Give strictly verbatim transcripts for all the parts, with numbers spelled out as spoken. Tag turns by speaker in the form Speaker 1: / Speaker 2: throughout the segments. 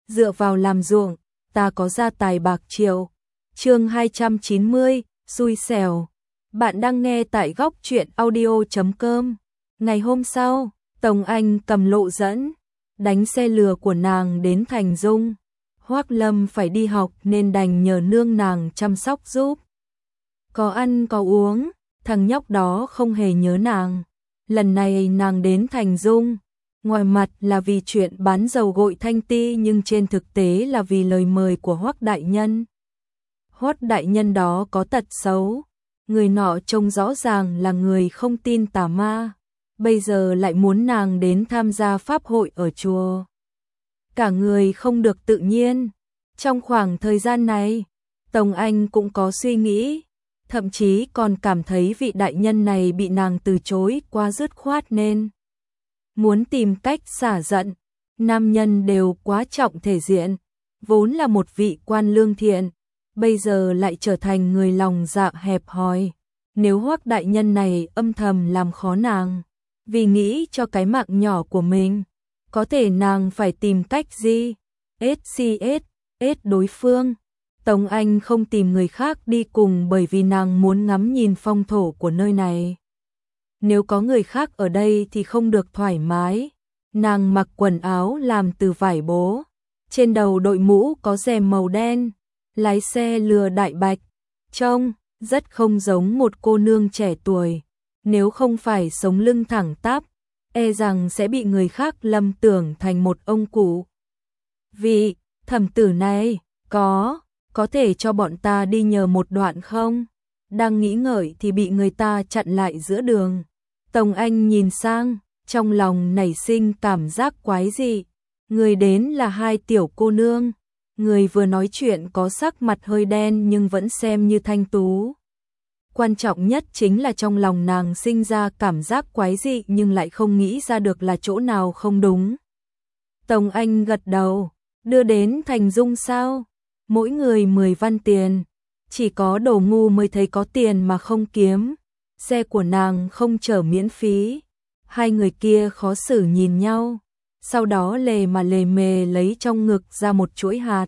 Speaker 1: dựa vào làm ruộng, ta có gia tài bạc triệu. Chương hai trăm chín mươi, xui xẻo. Bạn đang nghe tại góc truyện audio chấm com. Ngày hôm sau, Tống Anh cầm lộ dẫn, đánh xe lừa của nàng đến Thành Dung. Hoắc Lâm phải đi học nên đành nhờ nương nàng chăm sóc giúp. Có ăn có uống, thằng nhóc đó không hề nhớ nàng. Lần này nàng đến Thành Dung, ngoài mặt là vì chuyện bán dầu gội Thanh Ti nhưng trên thực tế là vì lời mời của Hoắc đại nhân. Hoắc đại nhân đó có tật xấu, người nọ trông rõ ràng là người không tin tà ma, bây giờ lại muốn nàng đến tham gia pháp hội ở chùa. Cả người không được tự nhiên. Trong khoảng thời gian này, Tống Anh cũng có suy nghĩ, thậm chí còn cảm thấy vị đại nhân này bị nàng từ chối quá dứt khoát nên muốn tìm cách xả giận. Nam nhân đều quá trọng thể diện, vốn là một vị quan lương thiện, bây giờ lại trở thành người lòng dạ hẹp hòi. Nếu Hoắc đại nhân này âm thầm làm khó nàng, vì nghĩ cho cái mạng nhỏ của mình, có thể nàng phải tìm cách gì? ét xê ét, ét đối phương. Tống Anh không tìm người khác đi cùng bởi vì nàng muốn ngắm nhìn phong thổ của nơi này. Nếu có người khác ở đây thì không được thoải mái. Nàng mặc quần áo làm từ vải bố, trên đầu đội mũ có rèm màu đen, lái xe lừa Đại Bạch, trông rất không giống một cô nương trẻ tuổi. Nếu không phải sống lưng thẳng tắp, e rằng sẽ bị người khác lầm tưởng thành một ông cụ. Vị thẩm tử này, có, có thể cho bọn ta đi nhờ một đoạn không? Đang nghĩ ngợi thì bị người ta chặn lại giữa đường. Tống Anh nhìn sang, trong lòng nảy sinh cảm giác quái dị. Người đến là hai tiểu cô nương. Người vừa nói chuyện có sắc mặt hơi đen nhưng vẫn xem như thanh tú. Quan trọng nhất chính là trong lòng nàng sinh ra cảm giác quái dị nhưng lại không nghĩ ra được là chỗ nào không đúng. Tống Anh gật đầu, đưa đến Thành Dung sao? Mỗi người mười văn tiền, chỉ có đồ ngu mới thấy có tiền mà không kiếm. Xe của nàng không chở miễn phí. Hai người kia khó xử nhìn nhau, sau đó lề mà lề mề lấy trong ngực ra một chuỗi hạt.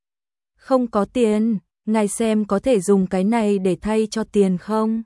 Speaker 1: Không có tiền, ngài xem có thể dùng cái này để thay cho tiền không?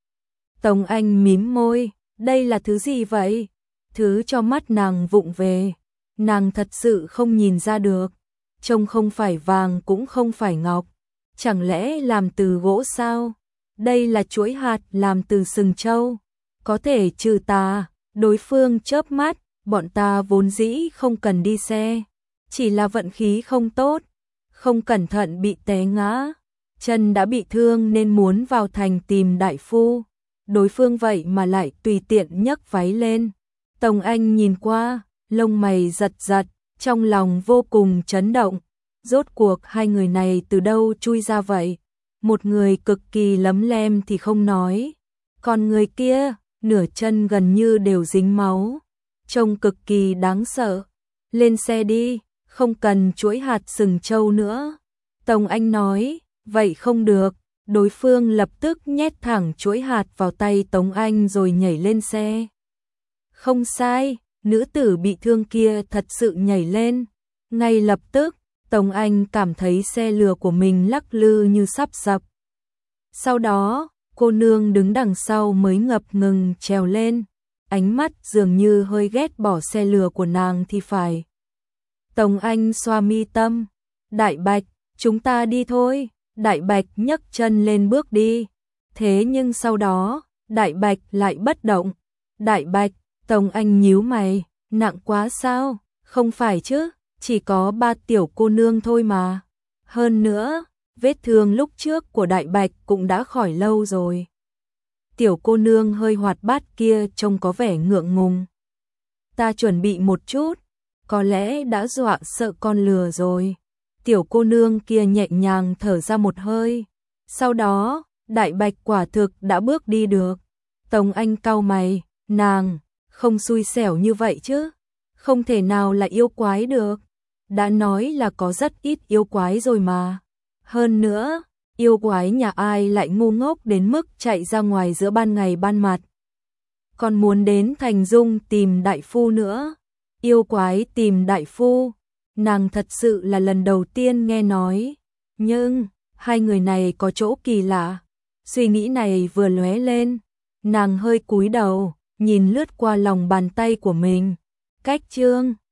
Speaker 1: Tống Anh mím môi, đây là thứ gì vậy? Thứ cho mắt nàng vụng về, nàng thật sự không nhìn ra được. Trông không phải vàng cũng không phải ngọc, chẳng lẽ làm từ gỗ sao? Đây là chuỗi hạt làm từ sừng trâu, có thể trừ tà. Đối phương chớp mắt, bọn ta vốn dĩ không cần đi xe, chỉ là vận khí không tốt, không cẩn thận bị té ngã, chân đã bị thương nên muốn vào thành tìm đại phu. Đối phương vậy mà lại tùy tiện nhấc váy lên. Tống Anh nhìn qua, lông mày giật giật, trong lòng vô cùng chấn động. Rốt cuộc hai người này từ đâu chui ra vậy? Một người cực kỳ lấm lem thì không nói, còn người kia, nửa chân gần như đều dính máu, trông cực kỳ đáng sợ. Lên xe đi, không cần chuỗi hạt sừng trâu nữa. Tống Anh nói, vậy không được. Đối phương lập tức nhét thẳng chuỗi hạt vào tay Tống Anh rồi nhảy lên xe. Không sai, nữ tử bị thương kia thật sự nhảy lên. Ngay lập tức, Tống Anh cảm thấy xe lừa của mình lắc lư như sắp sập. Sau đó, cô nương đứng đằng sau mới ngập ngừng trèo lên, ánh mắt dường như hơi ghét bỏ xe lừa của nàng thì phải. Tống Anh xoa mi tâm, Đại Bạch, chúng ta đi thôi. Đại Bạch nhấc chân lên bước đi, thế nhưng sau đó, Đại Bạch lại bất động. Đại Bạch, Tống Anh nhíu mày, nặng quá sao? Không phải chứ, chỉ có ba tiểu cô nương thôi mà. Hơn nữa, vết thương lúc trước của Đại Bạch cũng đã khỏi lâu rồi. Tiểu cô nương hơi hoạt bát kia trông có vẻ ngượng ngùng. Ta chuẩn bị một chút, có lẽ đã dọa sợ con lừa rồi. Tiểu cô nương kia nhẹ nhàng thở ra một hơi. Sau đó, Đại Bạch quả thực đã bước đi được. Tống Anh cau mày, nàng, không xui xẻo như vậy chứ. Không thể nào là yêu quái được. Đã nói là có rất ít yêu quái rồi mà. Hơn nữa, yêu quái nhà ai lại ngu ngốc đến mức chạy ra ngoài giữa ban ngày ban mặt. Còn muốn đến Thành Dung tìm đại phu nữa. Yêu quái tìm đại phu, nàng thật sự là lần đầu tiên nghe nói, nhưng hai người này có chỗ kỳ lạ. Suy nghĩ này vừa lóe lên, nàng hơi cúi đầu, nhìn lướt qua lòng bàn tay của mình. Cách chương